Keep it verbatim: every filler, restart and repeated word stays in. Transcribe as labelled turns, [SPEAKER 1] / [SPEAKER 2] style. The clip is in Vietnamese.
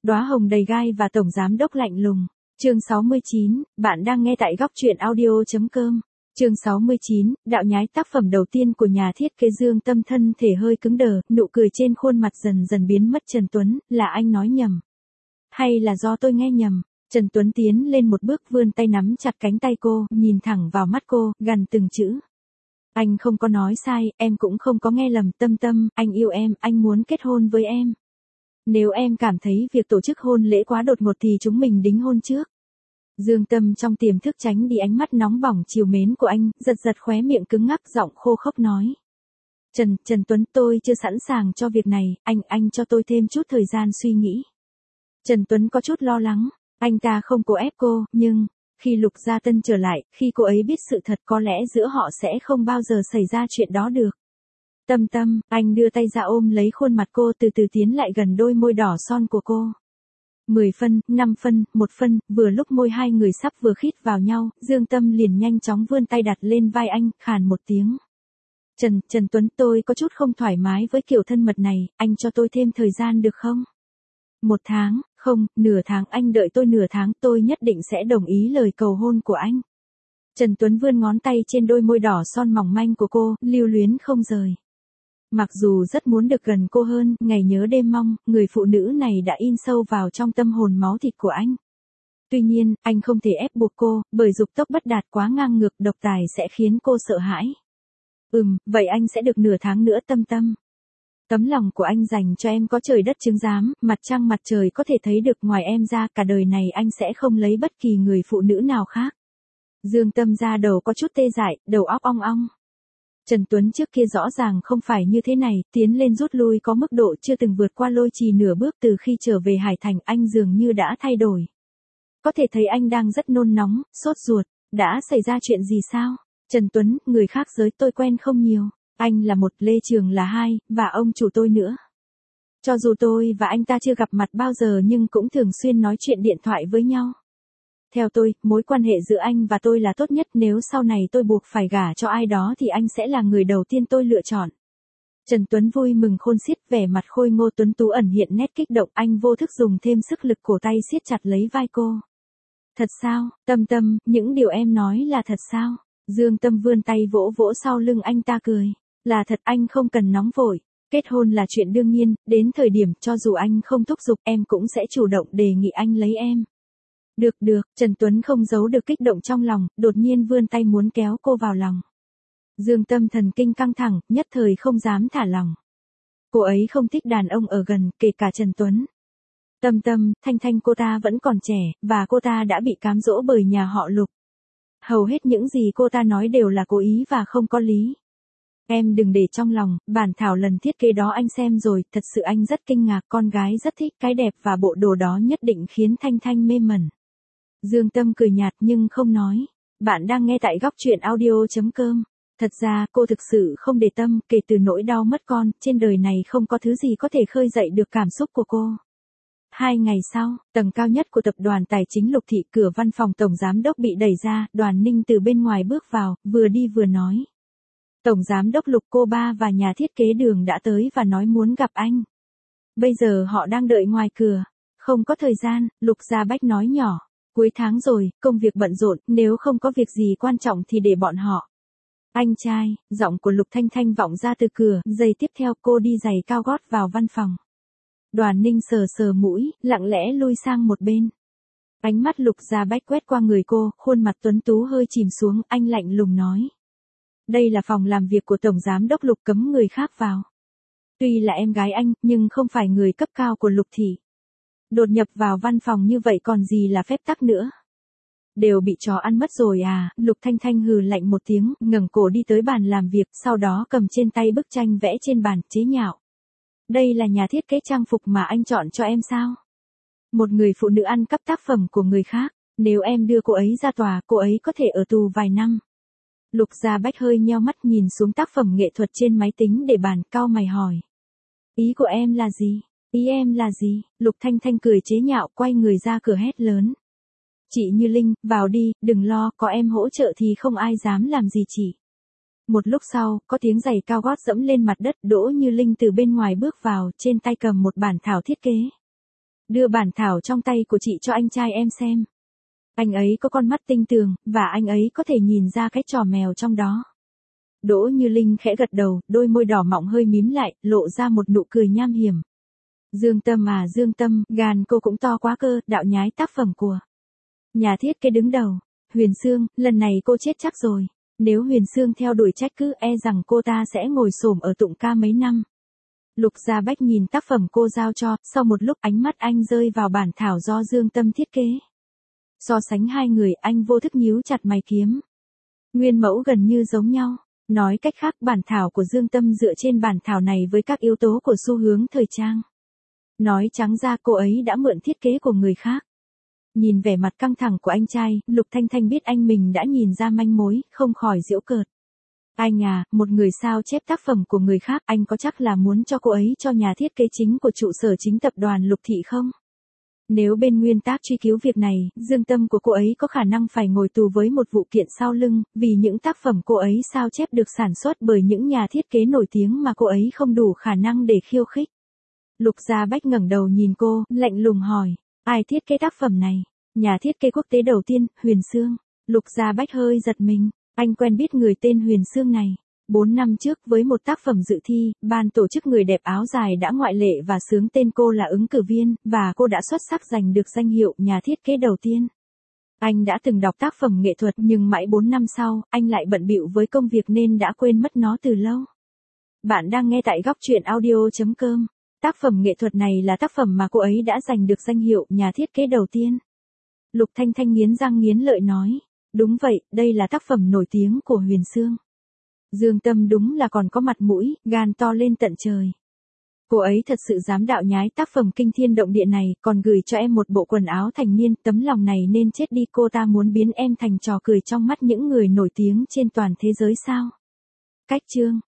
[SPEAKER 1] Đóa hồng đầy gai và tổng giám đốc lạnh lùng. Chương sáu mươi chín, bạn đang nghe tại góc truyện audio chấm com. Chương sáu mươi chín, đạo nhái tác phẩm đầu tiên của nhà thiết kế Dương Tâm thân thể hơi cứng đờ, nụ cười trên khuôn mặt dần dần biến mất. Trần Tuấn, là anh nói nhầm. Hay là do tôi nghe nhầm? Trần Tuấn tiến lên một bước vươn tay nắm chặt cánh tay cô, nhìn thẳng vào mắt cô, gằn từng chữ. Anh không có nói sai, em cũng không có nghe lầm. Tâm Tâm, anh yêu em, anh muốn kết hôn với em. Nếu em cảm thấy việc tổ chức hôn lễ quá đột ngột thì chúng mình đính hôn trước. Dương Tâm trong tiềm thức tránh đi ánh mắt nóng bỏng chiều mến của anh, giật giật khóe miệng cứng ngắc, giọng khô khốc nói. Trần, Trần Tuấn, tôi chưa sẵn sàng cho việc này, anh, anh cho tôi thêm chút thời gian suy nghĩ. Trần Tuấn có chút lo lắng, anh ta không cố ép cô, nhưng, khi Lục Gia Tân trở lại, khi cô ấy biết sự thật có lẽ giữa họ sẽ không bao giờ xảy ra chuyện đó được. Tâm Tâm, anh đưa tay ra ôm lấy khuôn mặt cô, từ từ tiến lại gần đôi môi đỏ son của cô. Mười phân, năm phân, một phân, vừa lúc môi hai người sắp vừa khít vào nhau, Dương Tâm liền nhanh chóng vươn tay đặt lên vai anh, khàn một tiếng. Trần, Trần Tuấn, tôi có chút không thoải mái với kiểu thân mật này, anh cho tôi thêm thời gian được không? Một tháng, không, nửa tháng, anh đợi tôi nửa tháng, tôi nhất định sẽ đồng ý lời cầu hôn của anh. Trần Tuấn vươn ngón tay trên đôi môi đỏ son mỏng manh của cô, lưu luyến không rời. Mặc dù rất muốn được gần cô hơn, ngày nhớ đêm mong, người phụ nữ này đã in sâu vào trong tâm hồn máu thịt của anh. Tuy nhiên, anh không thể ép buộc cô, bởi dục tốc bất đạt quá ngang ngược, độc tài sẽ khiến cô sợ hãi. Ừm, vậy anh sẽ được nửa tháng nữa. Tâm Tâm. Tấm lòng của anh dành cho em có trời đất chứng giám, mặt trăng mặt trời có thể thấy được, ngoài em ra cả đời này anh sẽ không lấy bất kỳ người phụ nữ nào khác. Dương Tâm ra đầu có chút tê dại, đầu óc ong ong. Trần Tuấn trước kia rõ ràng không phải như thế này, tiến lên rút lui có mức độ chưa từng vượt qua lôi trì nửa bước. Từ khi trở về Hải Thành anh dường như đã thay đổi. Có thể thấy anh đang rất nôn nóng, sốt ruột. Đã xảy ra chuyện gì sao? Trần Tuấn, người khác giới tôi quen không nhiều. Anh là một, Lê Trường là hai, và ông chủ tôi nữa. Cho dù tôi và anh ta chưa gặp mặt bao giờ nhưng cũng thường xuyên nói chuyện điện thoại với nhau. Theo tôi, mối quan hệ giữa anh và tôi là tốt nhất, nếu sau này tôi buộc phải gả cho ai đó thì anh sẽ là người đầu tiên tôi lựa chọn. Trần Tuấn vui mừng khôn xiết, vẻ mặt khôi ngô tuấn tú ẩn hiện nét kích động, anh vô thức dùng thêm sức lực, cổ tay siết chặt lấy vai cô. Thật sao, Tâm Tâm, những điều em nói là thật sao? Dương Tâm vươn tay vỗ vỗ sau lưng anh ta cười. Là thật, anh không cần nóng vội. Kết hôn là chuyện đương nhiên, đến thời điểm cho dù anh không thúc giục em cũng sẽ chủ động đề nghị anh lấy em. Được được, Trần Tuấn không giấu được kích động trong lòng, đột nhiên vươn tay muốn kéo cô vào lòng. Dương Tâm thần kinh căng thẳng, nhất thời không dám thả lòng. Cô ấy không thích đàn ông ở gần, kể cả Trần Tuấn. Tâm Tâm, Thanh Thanh cô ta vẫn còn trẻ, và cô ta đã bị cám dỗ bởi nhà họ Lục. Hầu hết những gì cô ta nói đều là cố ý và không có lý. Em đừng để trong lòng, bản thảo lần thiết kế đó anh xem rồi, thật sự anh rất kinh ngạc, con gái rất thích, cái đẹp và bộ đồ đó nhất định khiến Thanh Thanh mê mẩn. Dương Tâm cười nhạt nhưng không nói. Bạn đang nghe tại góc truyện audio chấm com. Thật ra, cô thực sự không để tâm, kể từ nỗi đau mất con, trên đời này không có thứ gì có thể khơi dậy được cảm xúc của cô. Hai ngày sau, tầng cao nhất của tập đoàn tài chính Lục Thị, cửa văn phòng tổng giám đốc bị đẩy ra, Đoàn Ninh từ bên ngoài bước vào, vừa đi vừa nói. Tổng giám đốc Lục, cô ba và nhà thiết kế Đường đã tới và nói muốn gặp anh. Bây giờ họ đang đợi ngoài cửa. Không có thời gian, Lục Gia Bách nói nhỏ. Cuối tháng rồi, công việc bận rộn, nếu không có việc gì quan trọng thì để bọn họ. Anh trai, giọng của Lục Thanh Thanh vọng ra từ cửa, giây tiếp theo cô đi giày cao gót vào văn phòng. Đoàn Ninh sờ sờ mũi, lặng lẽ lui sang một bên. Ánh mắt Lục Gia Bách quét qua người cô, khuôn mặt tuấn tú hơi chìm xuống, anh lạnh lùng nói. Đây là phòng làm việc của Tổng Giám đốc Lục, cấm người khác vào. Tuy là em gái anh, nhưng không phải người cấp cao của Lục Thị. Đột nhập vào văn phòng như vậy còn gì là phép tắc nữa. Đều bị chó ăn mất rồi à? Lục Thanh Thanh hừ lạnh một tiếng, ngẩng cổ đi tới bàn làm việc, sau đó cầm trên tay bức tranh vẽ trên bàn, chế nhạo. Đây là nhà thiết kế trang phục mà anh chọn cho em sao? Một người phụ nữ ăn cắp tác phẩm của người khác, nếu em đưa cô ấy ra tòa, cô ấy có thể ở tù vài năm. Lục Gia Bách hơi nheo mắt nhìn xuống tác phẩm nghệ thuật trên máy tính để bàn, cau mày hỏi. Ý của em là gì? Ý em là gì? Lục Thanh Thanh cười chế nhạo, quay người ra cửa hét lớn. Chị Như Linh, vào đi, đừng lo, có em hỗ trợ thì không ai dám làm gì chị. Một lúc sau, có tiếng giày cao gót dẫm lên mặt đất, Đỗ Như Linh từ bên ngoài bước vào, trên tay cầm một bản thảo thiết kế. đưa bản thảo trong tay của chị cho anh trai em xem. Anh ấy có con mắt tinh tường, và anh ấy có thể nhìn ra cái trò mèo trong đó. Đỗ Như Linh khẽ gật đầu, đôi môi đỏ mọng hơi mím lại, lộ ra một nụ cười nham hiểm. Dương Tâm à Dương Tâm, gan cô cũng to quá cơ, đạo nhái tác phẩm của nhà thiết kế đứng đầu. Huyền Sương, lần này cô chết chắc rồi. Nếu Huyền Sương theo đuổi trách cứ e rằng cô ta sẽ ngồi xổm ở tụng ca mấy năm. Lục Gia Bách nhìn tác phẩm cô giao cho, sau một lúc ánh mắt anh rơi vào bản thảo do Dương Tâm thiết kế. So sánh hai người, anh vô thức nhíu chặt mày kiếm. Nguyên mẫu gần như giống nhau. Nói cách khác, bản thảo của Dương Tâm dựa trên bản thảo này với các yếu tố của xu hướng thời trang. Nói trắng ra cô ấy đã mượn thiết kế của người khác. Nhìn vẻ mặt căng thẳng của anh trai, Lục Thanh Thanh biết anh mình đã nhìn ra manh mối, không khỏi giễu cợt. Anh à, một người sao chép tác phẩm của người khác, anh có chắc là muốn cho cô ấy cho nhà thiết kế chính của trụ sở chính tập đoàn Lục Thị không? Nếu bên nguyên tác truy cứu việc này, Dương Tâm của cô ấy có khả năng phải ngồi tù với một vụ kiện sau lưng, vì những tác phẩm cô ấy sao chép được sản xuất bởi những nhà thiết kế nổi tiếng mà cô ấy không đủ khả năng để khiêu khích. Lục Gia Bách ngẩng đầu nhìn cô, lạnh lùng hỏi, ai thiết kế tác phẩm này? Nhà thiết kế quốc tế đầu tiên, Huyền Sương. Lục Gia Bách hơi giật mình, anh quen biết người tên Huyền Sương này. Bốn năm trước với một tác phẩm dự thi, ban tổ chức Người đẹp áo dài đã ngoại lệ và xướng tên cô là ứng cử viên, và cô đã xuất sắc giành được danh hiệu nhà thiết kế đầu tiên. Anh đã từng đọc tác phẩm nghệ thuật nhưng mãi bốn năm sau, anh lại bận bịu với công việc nên đã quên mất nó từ lâu. Bạn đang nghe tại góc truyện audio chấm com. Tác phẩm nghệ thuật này là tác phẩm mà cô ấy đã giành được danh hiệu nhà thiết kế đầu tiên. Lục Thanh Thanh nghiến răng nghiến lợi nói, đúng vậy, đây là tác phẩm nổi tiếng của Huyền Sương. Dương Tâm đúng là còn có mặt mũi, gan to lên tận trời. Cô ấy thật sự dám đạo nhái tác phẩm kinh thiên động địa này, còn gửi cho em một bộ quần áo thành niên, tấm lòng này nên chết đi, cô ta muốn biến em thành trò cười trong mắt những người nổi tiếng trên toàn thế giới sao? Cách chương